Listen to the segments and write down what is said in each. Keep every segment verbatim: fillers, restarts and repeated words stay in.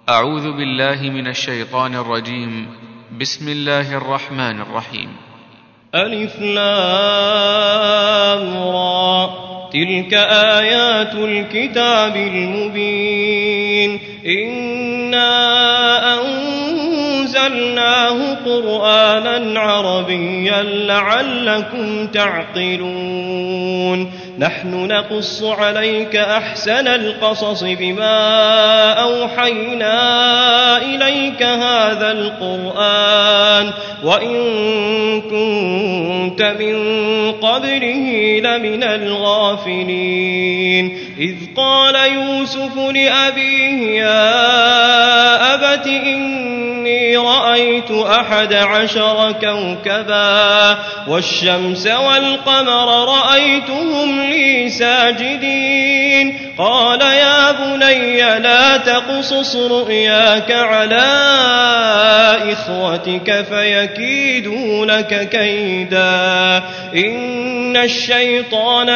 أعوذ بالله من الشيطان الرجيم. بسم الله الرحمن الرحيم. ألف لام را، تلك آيات الكتاب المبين. إنا أنزلناه قرآنا عربيا لعلكم تعقلون. نحن نقص عليك أحسن القصص بما أوحينا إليك هذا القرآن وإن كنت من قبله لمن الغافلين. إذ قال يوسف لأبيه يا أبت إني رأيت أحد عشر كوكبا والشمس والقمر رأيتهم لي ساجدين. قال يا بني لا تقصص رؤياك على إخوتك فيكيدوا لك كيدا. إن الشيطان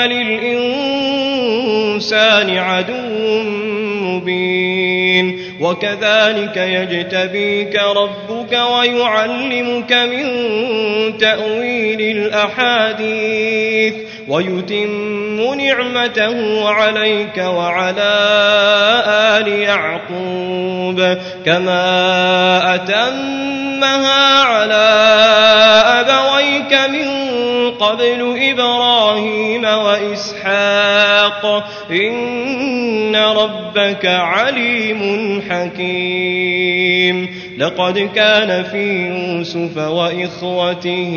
للإنسان عدو مبين. وكذلك يجتبيك ربك ويعلمك من تأويل الأحاديث ويتم نعمته عليك وعلى آل يعقوب كما أتمها على أبويك من قبل إبراهيم وإسحاق إن ربك عليم حكيم. لقد كان في يوسف وإخوته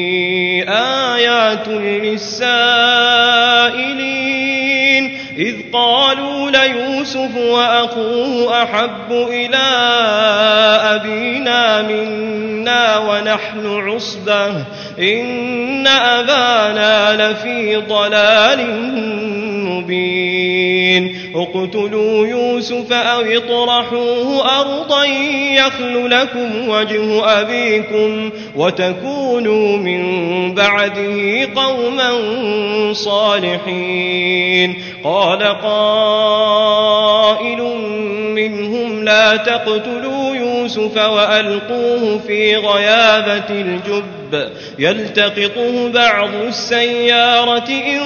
آيات للسائلين إذ قالوا ليوسف وأخوه أحب إلى أبينا منا ونحن عصبة إن أبانا لفي ضلال مبين. اقتلوا يوسف أو اطرحوه أرضا يخل لكم وجه أبيكم وتكونوا من بعده قوما صالحين. قال قائل منهم لا تقتلوا يوسف وألقوه في غيابة الجب يلتقطه بعض السيارة إن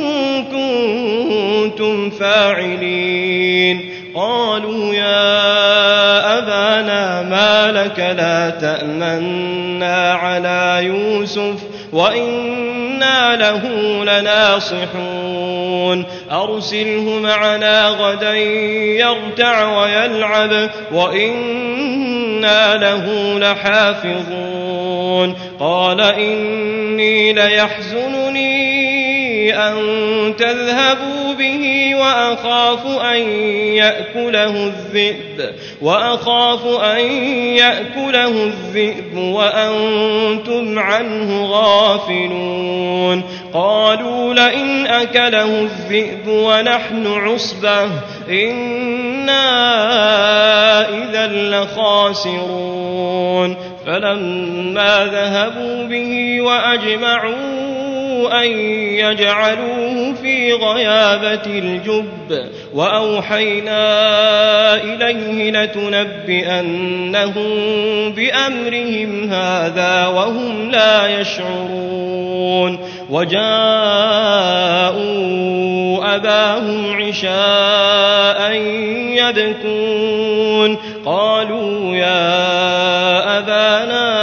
كنتم فاعلين. قالوا يا أبانا ما لك لا تأمنا على يوسف وإنا له لناصحون. أرسله معنا غدا يرتع ويلعب وإنا له لحافظون. قال إني ليحزنني أن تذهبوا به وأخاف أن يأكله الذئب وأخاف أن يأكله الذئب وأنتم عنه غافلون. قالوا لئن أكله الذئب ونحن عصبة إنا إذا لخاسرون. فلما ذهبوا به وأجمعوا أن يجعلوه في غيابة الجب وأوحينا إليه لتنبئنهم بأمرهم هذا وهم لا يشعرون. وجاءوا أباهم عشاء يبكون. قالوا يا أبانا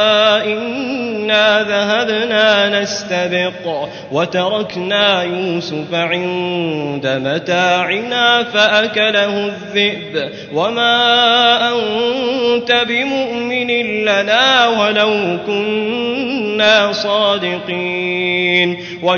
إنا ذهبنا نستبق وتركنا يوسف عند متاعنا فأكله الذئب وما أنت بمؤمن لنا ولو كنا صادقين.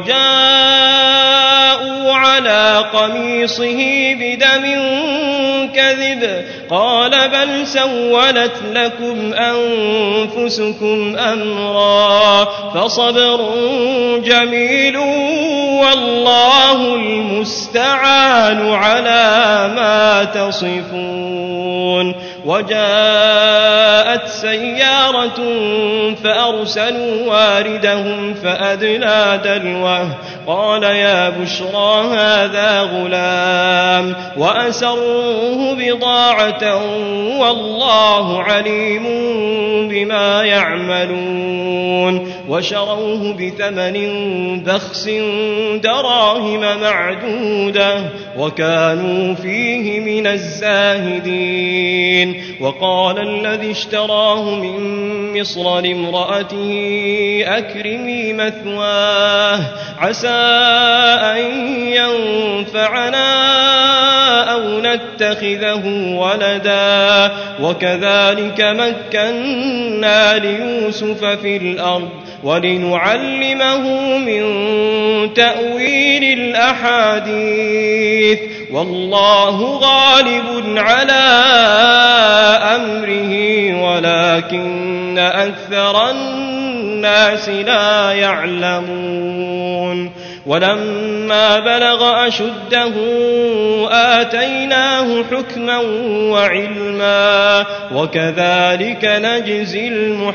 وجاءوا على قميصه بدم كذب قال بل سولت لكم أنفسكم أمرا فصبر جميل والله المستعان على ما تصفون. وجاء جاءت سيارة فأرسلوا واردهم فأدلى دلوه قال يا بشرى هذا غلام وأسروه بضاعة والله عليم بما يعملون وشروه بثمن بخس دراهم معدودة وكانوا فيه من الزاهدين. وقال الذي اشتراه من مصر لامرأته أكرمي مثواه عسى أن ينفعنا أو نتخذه ولدا وكذلك مكنا ليوسف في الأرض ولنعلمه من تأويل الأحاديث والله غالب على أمره ولكن أكثر الناس لا يعلمون. ولما بلغ أشده آتيناه حكما وعلما وكذلك نجزي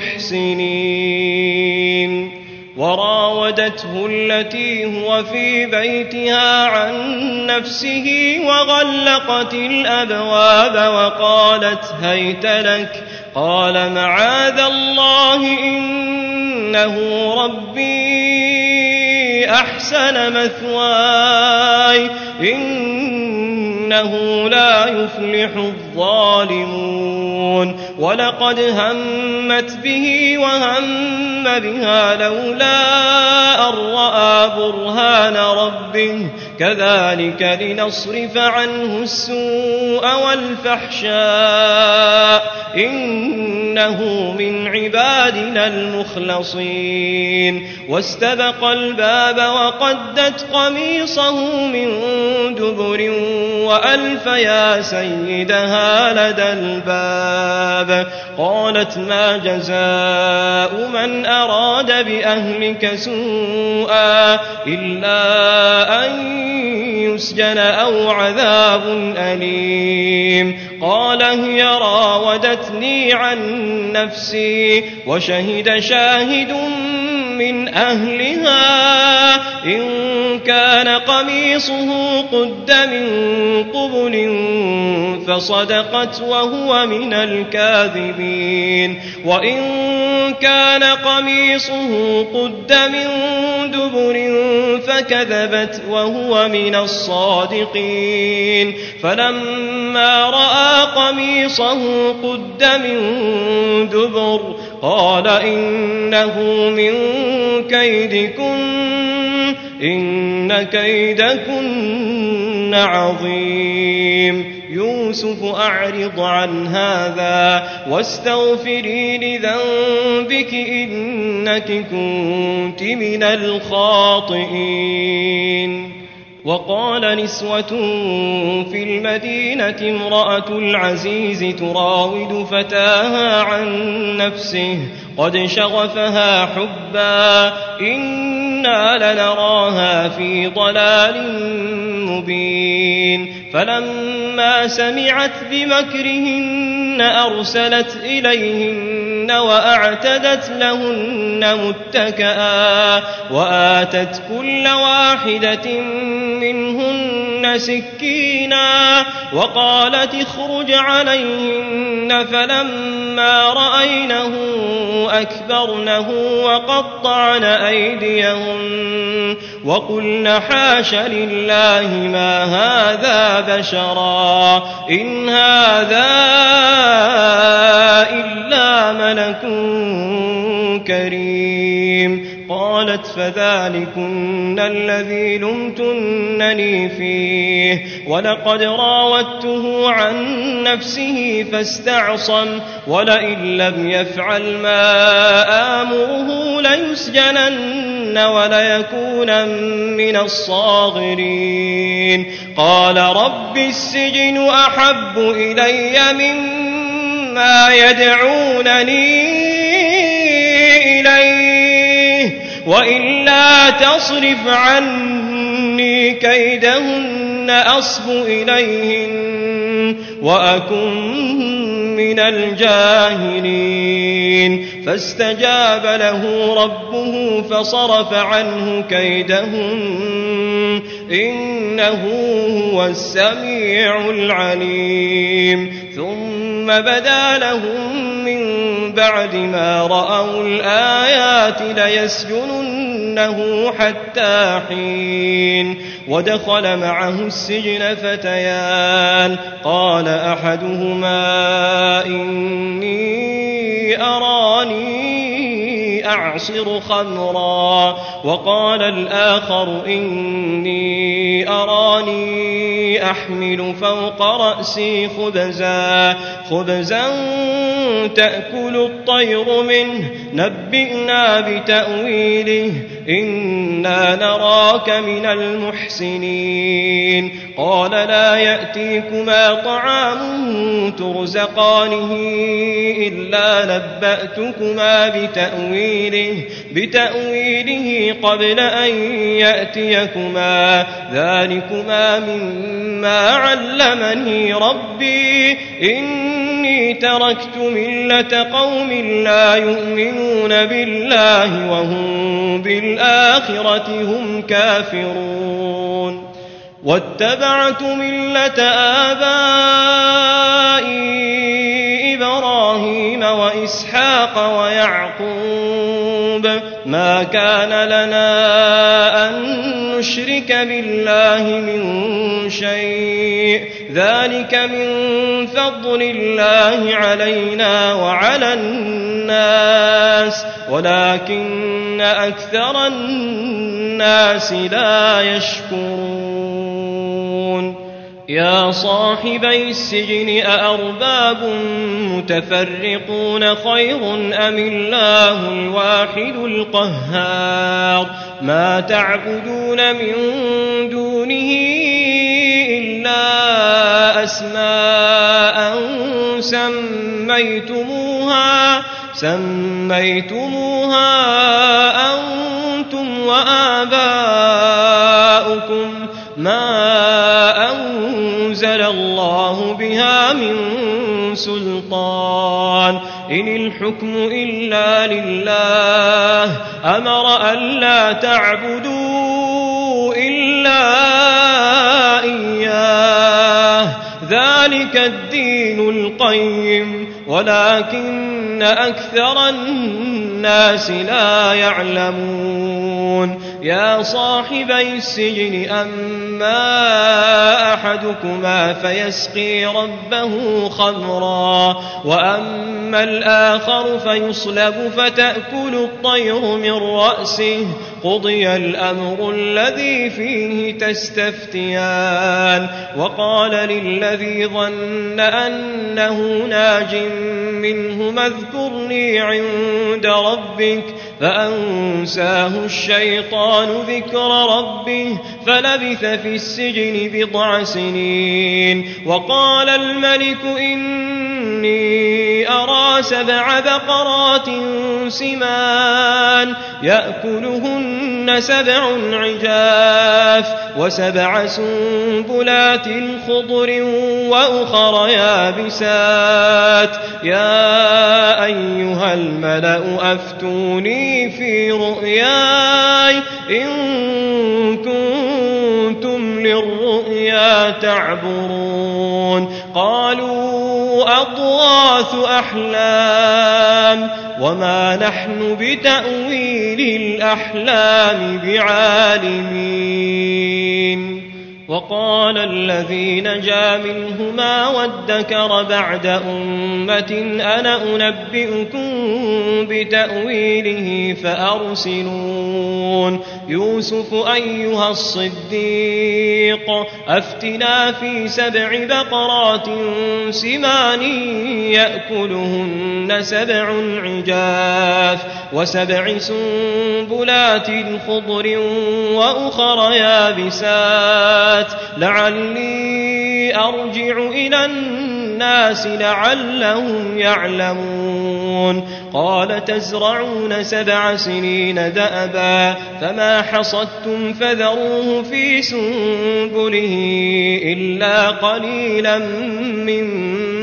المحسنين. وراودته التي هو في بيتها عن نفسه وغلقت الأبواب وقالت هيت لك قال معاذ الله إنه ربي أحسن مثواي إنه لا يفلح الظالمون. ولقد همت به وهم بها لولا أن رأى برهان ربه كذلك لنصرف عنه السوء والفحشاء إنه من عبادنا المخلصين. واستبق الباب وقدت قميصه من دبر وألف يا سيدها لدى الباب قالت ما جزاء من أراد بأهلك سوءا إلا أن يسجن أو عذاب أليم. قال هي راودتني عن نفسي وشهد شاهد من أهلها إن كان قميصه قد من قبل فصدقت وهو من الكاذبين وإن كان قميصه قد من دبر فكذبت وهو من الصادقين. فلما رأى قميصه قد من دبر قال إنه من كيدكن إن كيدكن عظيم. يوسف أعرض عن هذا واستغفري لذنبك إنك كنت من الخاطئين. وقال نسوة في المدينة امرأة العزيز تراود فتاها عن نفسه قد شغفها حبا إنا لنراها في ضلال مبين. فلما سمعت بمكرهن أرسلت إليهن وأعتدت لهن متكئا وآتت كل واحدة منهن سكينا وقالت اخرج عليهن. فلما رأينه أكبرنه وقطعن أيديهن وقلن حاش لله ما هذا بشرا إن هذا إلا ملك كريم. قالت فذلكن الذي لمتنني فيه ولقد راودته عن نفسه فاستعصم ولئن لم يفعل ما آمره ليسجنن وليكون من الصاغرين. قال رب السجن أحب إلي مما يدعونني إليه وإلا تصرف عني كيدهن أصب إليهن وأكن من الجاهلين فاستجاب له ربه فصرف عنه كيدهم إنه هو السميع العليم ثم بدا لهم من بعد ما رأوا الآيات ليسجننه حتى حين ودخل معه السجن فتيان قال أحدهما إني أراني أعصر خمرا وقال الآخر إني أراني أحمل فوق رأسي خبزا خبزا تأكل الطير منه نبئنا بتأويله إنا نراك من المحسنين قال لا يأتيكما طعام ترزقانه إلا نبأتكما بتأويله, بتأويله قبل أن يأتيكما ذلكما مما علمني ربي إني تركت ملة قوم لا يؤمنون بالله وهم بالآخرة هم كافرون واتبعت ملة آبائي إبراهيم وإسحاق ويعقوب ما كان لنا أن نشرك بالله من شيء ذلك من فضل الله علينا وعلى الناس ولكن أكثر الناس لا يشكرون يا صاحبي السجن أأرباب متفرقون خير أم الله الواحد القهار ما تعبدون من دونه إلا أسماء سميتموها سميتموها أنتم وآباؤكم ما أنزل الله بها من سلطان إن الحكم إلا لله أمر ألا تعبدوا إلا إياه ذلك الدين القيم ولكن أكثر الناس لا يعلمون يا صاحبي السجن أما أحدكما فيسقي ربه خمرا وأما الآخر فيصلب فتأكل الطير من رأسه قضي الأمر الذي فيه تستفتيان وقال للذي ظن أنه ناج منهما اذكرني عند ربك فأنساه الشيطان ذكر ربه فلبث في السجن بضع سنين وقال الملك إني أرى سبع بقرات سمان يأكلهن سبع عجاف وسبع سنبلات خضر وأخر يابسات يا أيها الملأ أفتوني في رؤياي إن كنتم للرؤيا تعبرون قالوا أضغاث أحلام وما نحن بتأويل الأحلام بعالمين وقال الذي نجا منهما وادكر بعد أمة أنا أنبئكم بتأويله فأرسلون يوسف أيها الصديق أفتنا في سبع بقرات سمان يأكلهن سبع عجاف وسبع سنبلات خضر وأخر يابسات لعلي أرجع إلى الناس لعلهم يعلمون قال تزرعون سبع سنين دأبا فما حصدتم فذروه في سنبله إلا قليلا مما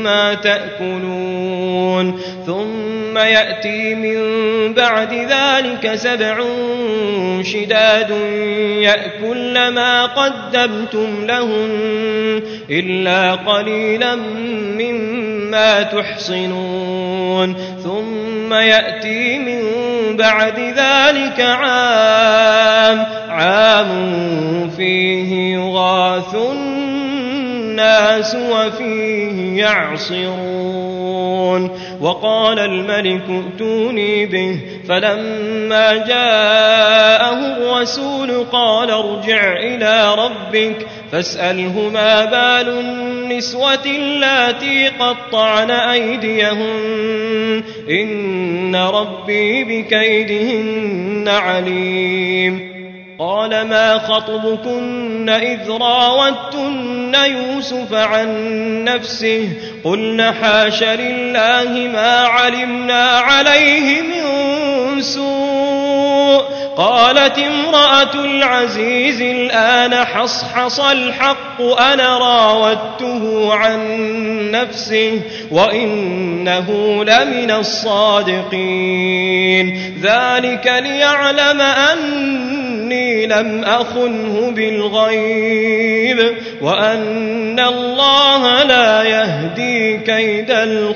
مما تأكلون ثم يأتي من بعد ذلك سبع شداد يأكلن ما قدمتم لهن إلا قليلا مما تحصنون ثم يأتي من بعد ذلك عام عام فيه يغاث الناس وفيه يعصرون وقال الملك ائتوني به فلما جاءه الرسول قال ارجع إلى ربك فاسأله ما بال النسوة اللاتي قطعن أيديهن إن ربي بكيدهن عليم قال ما خطبكن إذ راوتن يوسف عن نفسه قلن حاش لله ما علمنا عليه من سوء قالت امرأة العزيز الآن حصحص الحق أنا راودته عن نفسه وإنه لمن الصادقين ذلك ليعلم أني لم أخنه بالغيب وأن الله لا يهدي كيد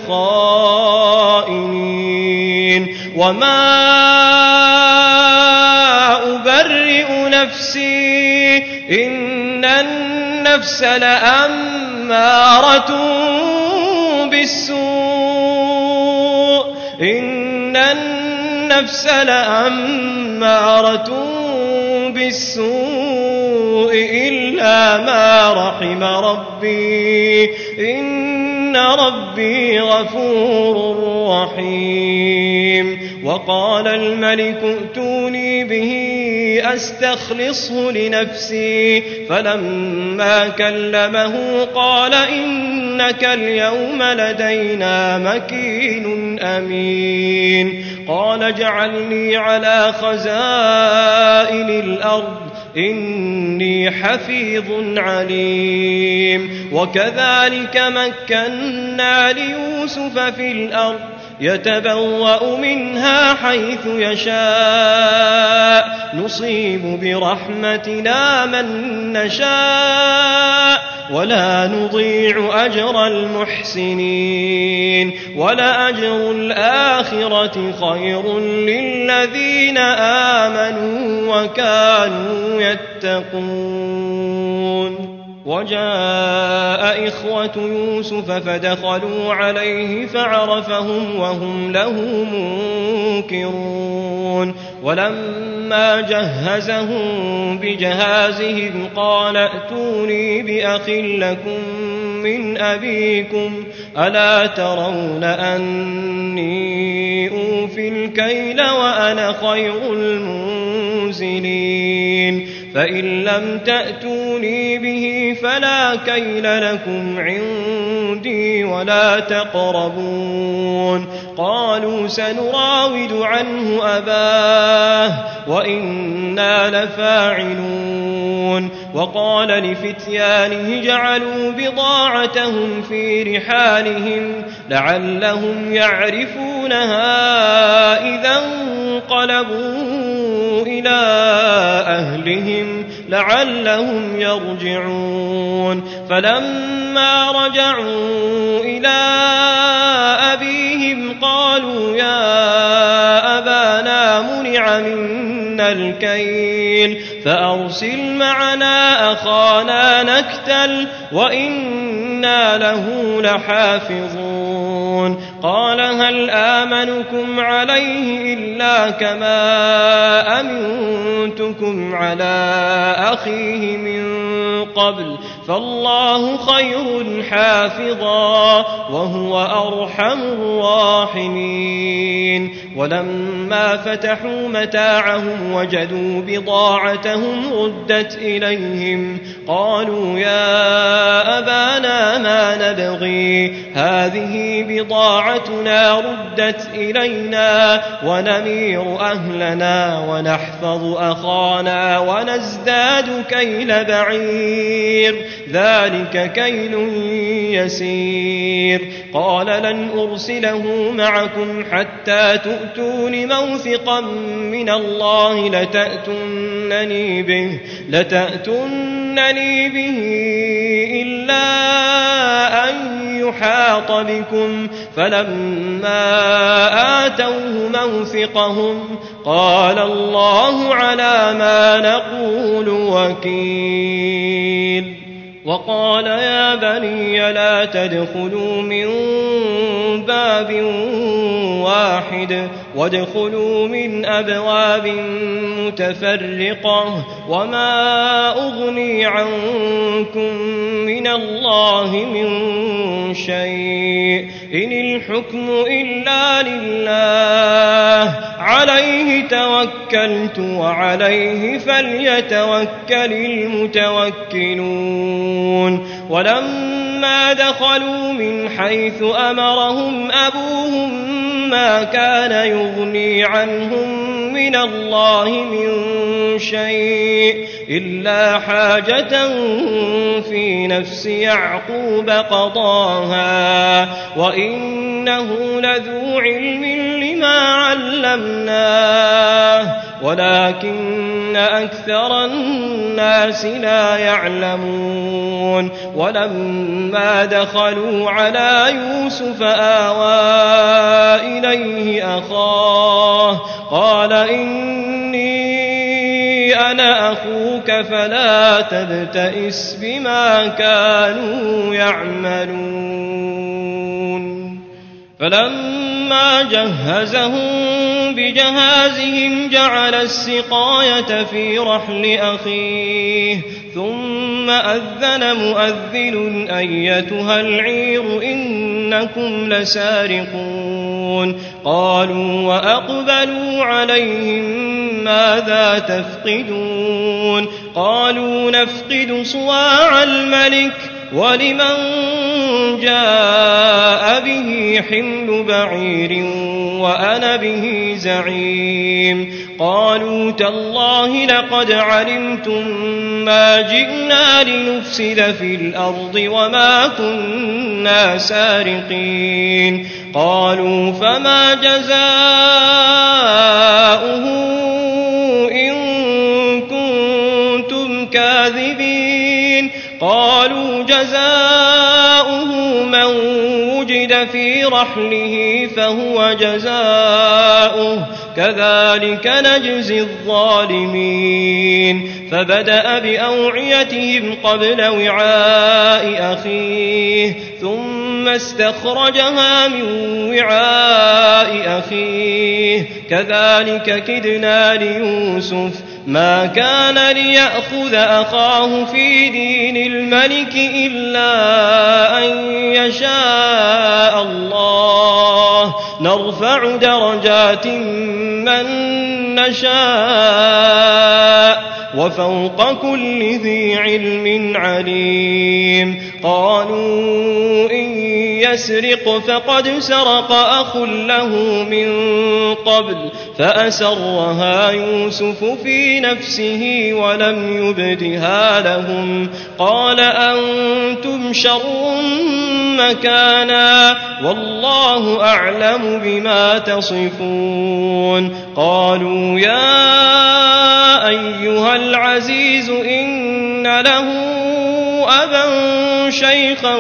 الخائنين وما أبرئ نفسي إن النفس لأمارة بالسوء إن النفس لأمارة بالسوء إلا ما رحم ربي إن ربي غفور رحيم وقال الملك ائتوني به أستخلصه لنفسي فلما كلمه قال إنك اليوم لدينا مكين أمين قال اجعلني على خزائن الأرض إني حفيظ عليم وكذلك مكنا ليوسف في الأرض يتبوأ منها حيث يشاء نصيب برحمتنا من نشاء ولا نضيع أجر المحسنين ولأجر الآخرة خير للذين آمنوا وكانوا يتقون وجاء إخوة يوسف فدخلوا عليه فعرفهم وهم له منكرون ولما جهزهم بجهازهم قال ائتوني بأخ لكم من أبيكم ألا ترون أني أوفي الكيل وأنا خير المنزلين فإن لم تأتوني به فلا كيل لكم عندي ولا تقربون قالوا سنراود عنه أباه وإنا لفاعلون وقال لفتيانه جعلوا بضاعتهم في رحالهم لعلهم يعرفونها إذا انقلبوا إلى أهلهم لعلهم يرجعون فلما رجعوا إلى أبيهم قالوا يا أبانا منع منا الكيل فأرسل معنا أخانا نكتل وإنا له لحافظون قال هل آمنكم عليه إلا كما أمنتكم على أخيه من قبل فالله خير حافظا وهو أرحم الراحمين ولما فتحوا متاعهم وجدوا بضاعتهم ردت إليهم قالوا يا أبانا ما نبغي هذه بضاعتنا ردت إلينا ونمير أهلنا ونحفظ أخانا ونزداد كيل بعير ذلك كيل يسير قال لن أرسله معكم حتى تؤتون موثقا من الله لتأتونني به, لتأتونني به إلا أن يحاط بكم فلما آتوه موثقهم قال الله على ما نقول وكيل. وقال يا بني لا تدخلوا من باب واحد وادخلوا من أبواب متفرقة وما أغني عنكم من الله من شيء إن الحكم إلا لله عليه توكلت وعليه فليتوكل المتوكلون. ولما دخلوا من حيث أمرهم أبوهم ما كان يغني عنهم من الله من شيء إلا حاجة في نفس يعقوب قضاها وإنه لذو علم لما علمناه ولكن أكثر الناس لا يعلمون. ولما دخلوا على يوسف آوى إليه أخاه قال إني أنا أخوك فلا تبتئس بما كانوا يعملون. فلما جهزهم بجهازهم جعل السقاية في رحل أخيه ثم أذن مؤذن أيتها العير إنكم لسارقون. قالوا وأقبلوا عليهم ماذا تفقدون قالوا نفقد صواع الملك ولمن جاء به حمل بعير وأنا به زعيم. قالوا تالله لقد علمتم ما جئنا لنفسد في الأرض وما كنا سارقين. قالوا فما جزاؤه إن كنتم كاذبين. قالوا جزاؤه من وجد في رحله فهو جزاؤه كذلك نجزي الظالمين. فبدأ بأوعيتهم قبل وعاء أخيه ثم استخرجها من وعاء أخيه كذلك كدنا ليوسف ما كان ليأخذ أخاه في دين الملك إلا أن يشاء الله نرفع درجات من نشاء وفوق كل ذي علم عليم. قالوا إن يسرق فقد سرق أخ له من قبل فأسرها يوسف في نفسه ولم يبدها لهم. قال أنتم شر مكانا والله أعلم بما تصفون. قالوا يا أيها العزيز إن له أبا شيخا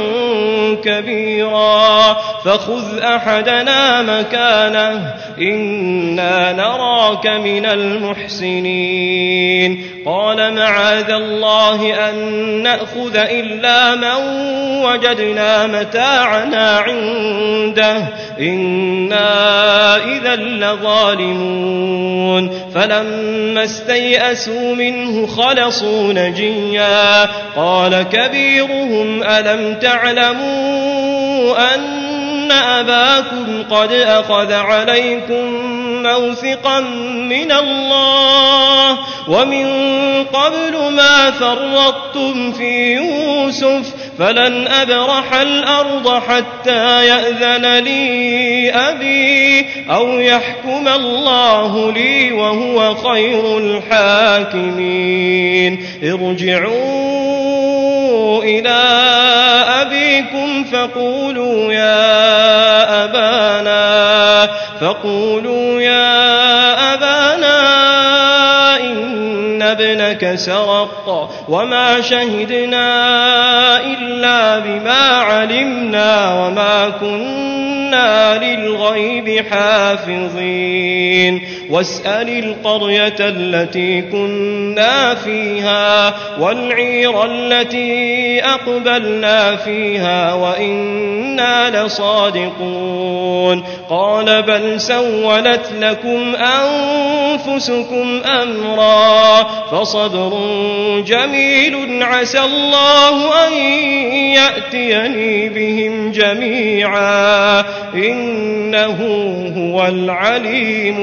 كبيرا فخذ أحدنا مكانه إنا نراك من المحسنين. قال معاذ الله أن نأخذ إلا من وجدنا متاعنا عنده إنا إذا لظالمون. فلما استيئسوا منه خلصوا نجيا. قال كبيرهم ألم تعلموا أن أباكم قد أخذ عليكم موثقا من الله ومن قبل ما فرطتم في يوسف فلن أبرح الأرض حتى يأذن لي أبي أو يحكم الله لي وهو خير الحاكمين. ارجعوا إلى أبيكم فقولوا يا أبانا فقولوا يا أبانا إن ابنك سرق وما شهدنا إلا بما علمنا وما كنا للغيب حافظين واسأل القرية التي كنا فيها والعير التي أقبلنا فيها وإنا لصادقون قال بل سولت لكم أنفسكم أمرا فصبر جميل عسى الله أن يأتيني بهم جميعا إنه هو العليم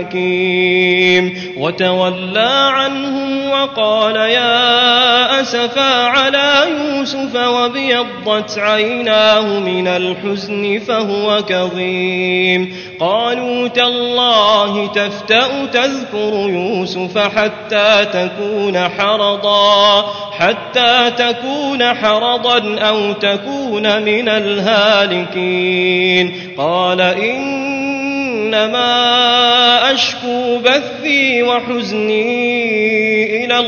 الحكيم وتولى عنهم وقال يا أسفا على يوسف وابيضت عيناه من الحزن فهو كظيم قالوا تالله تفتأ تذكر يوسف حتى تكون حرضا حتى تكون حرضا أو تكون من الهالكين قال إنما أشكو بثي وحزني إلى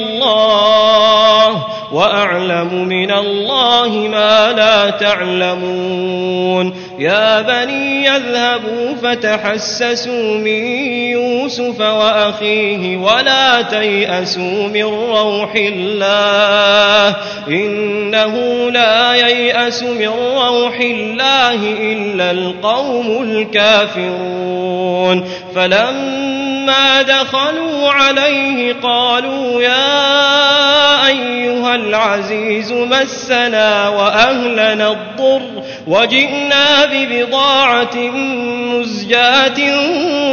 الله وأعلم من الله ما لا تعلمون يا بني يذهبوا فتحسسوا من يوسف وأخيه ولا تيأسوا من روح الله إنه لا ييأس من روح الله إلا القوم الكافرون فلما دخلوا عليه قالوا يا أيها العزيز مسنا وأهلنا الضر وجئنا ببضاعة مزجاة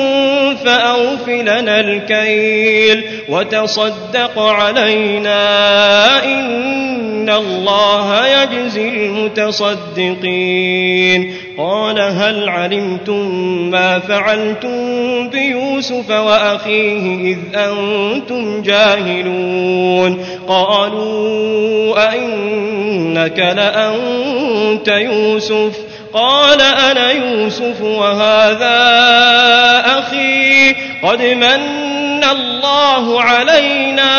فأوف لنا الكيل وتصدق علينا إن الله يجزي المتصدقين قال هل علمتم ما فعلتم بيوسف وأخيه إذ أنتم جاهلون قالوا أئنك لأنت يوسف قال أنا يوسف وهذا أخي قد من الله علينا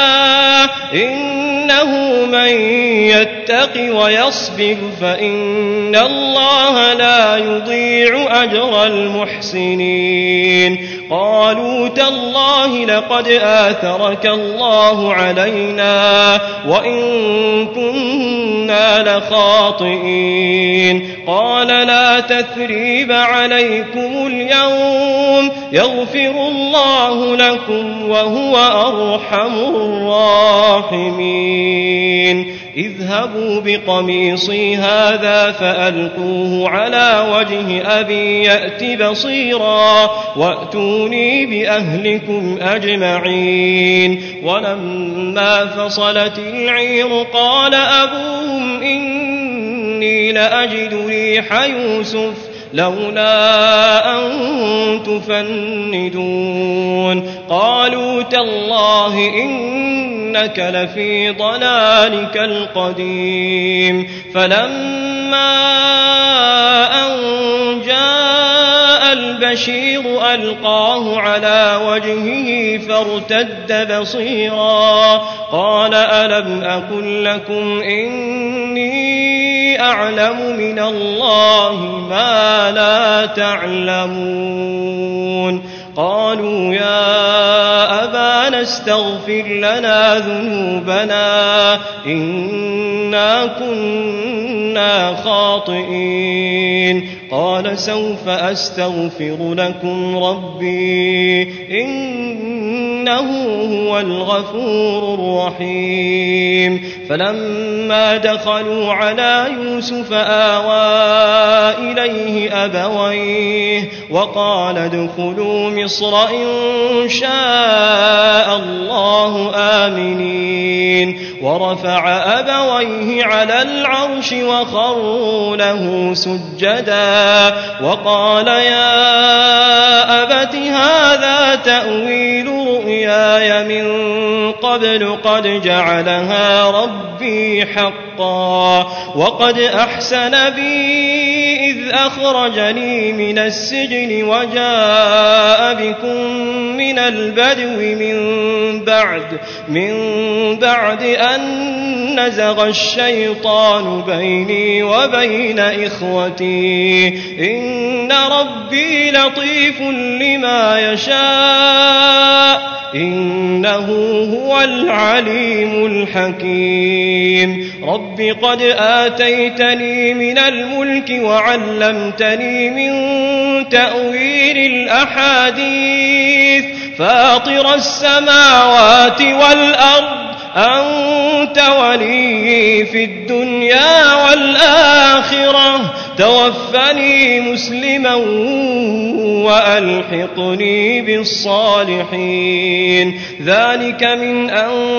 إنه من يتق ويصبر فإن الله لا يضيع أجر المحسنين قالوا تالله لقد آثرك الله علينا وإن كنا لخاطئين قال لا تثريب عليكم اليوم يغفر الله لكم وهو أرحم الراحمين اذهبوا بقميصي هذا فألقوه على وجه أبي يأت بصيرا وأتوني بأهلكم أجمعين ولما فصلت العير قال أبوهم إني لأجد ريح يوسف لولا أن تفندون قالوا تالله إنك لفي ضلالك القديم فلما أن جاء البشير ألقاه على وجهه فارتد بصيرا قال ألم أقل لكم إني أعلم من الله ما لا تعلمون قالوا يا أبانا استغفر لنا ذنوبنا إنا كنا خاطئين قال سوف أستغفر لكم ربي إنه هو الغفور الرحيم فلما دخلوا على يوسف آوى إليه أبويه وقال ادخلوا مصر إن شاء الله آمنين ورفع أبويه على العرش وخروا له سجدا وقال يا أبت هذا تأويل رؤياي من قبل قد جعلها ربي حقا وقد أحسن بي إذ أخرجني من السجن وجاء بكم من البدو من بعد من بعد أن نزغ الشيطان بيني وبين إخوتي إن ربي لطيف لما يشاء إنه هو العليم الحكيم رب قد آتيتني من الملك وعلمتني من تأويل الأحاديث فاطر السماوات والأرض أنت ولي في الدنيا والآخرة توفني مسلما وألحقني بالصالحين ذلك من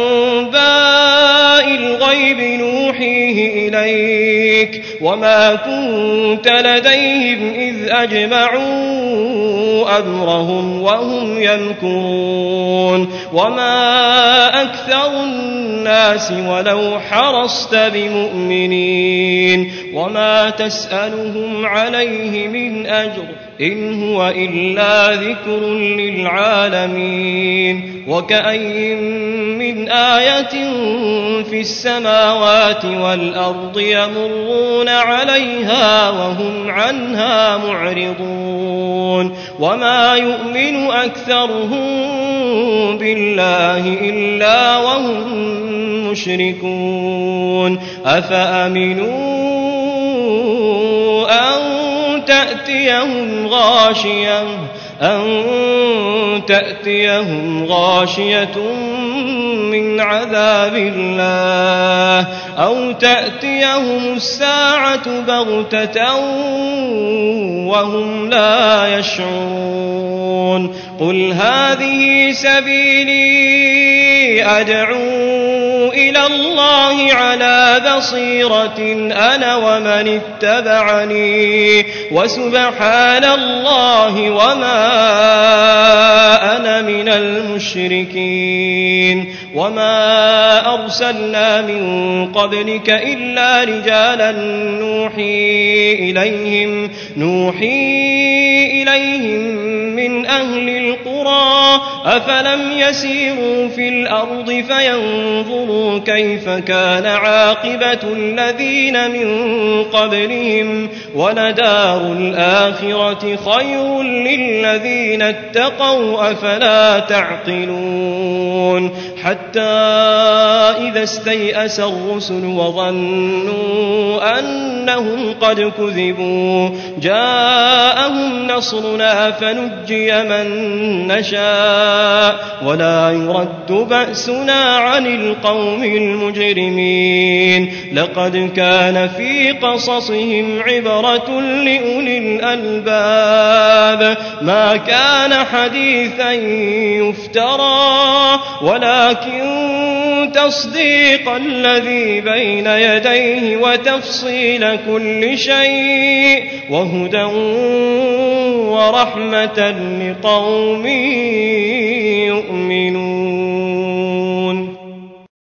أنباء الغيب نوحيه إليك وما كنت لديهم إذ أجمعوا أمرهم وهم يمكرون وما أكثر الناس ولو حرصت بمؤمنين وما تسألهم عليه من أجر إن هو إلا ذكر للعالمين وكأي من آية في السماوات والأرض يمرون عليها وهم عنها معرضون وما يؤمن أكثرهم بالله إلا وهم مشركون أفأمنوا أن تأتيهم غاشية أن تأتيهم غاشية من عذاب الله أو تأتيهم الساعة بغتة وهم لا يشعرون قل هذه سبيلي أدعو إلى الله على بصيرة أنا ومن اتبعني وسبحان الله وما أنا من المشركين وما أرسلنا من قبلك إلا رجالا نوحي إليهم نوحي إليهم من أهل القرى أفلم يسيروا في الأرض فينظروا كيف كان عاقبة الذين من قبلهم ولدار الآخرة خير للذين اتقوا أفلا تعقلون حتى إذا استيأس الرسل وظنوا أنهم قد كذبوا جاءهم نصرنا فنجي من نشاء ولا يرد بأسنا عن القوم المجرمين لقد كان في قصصهم عبرة لأولي الألباب ما كان حديثا يفترى ولكن تصديق الذي بين يديه وتفصيل كل شيء وهدى ورحمة لقوم يؤمنون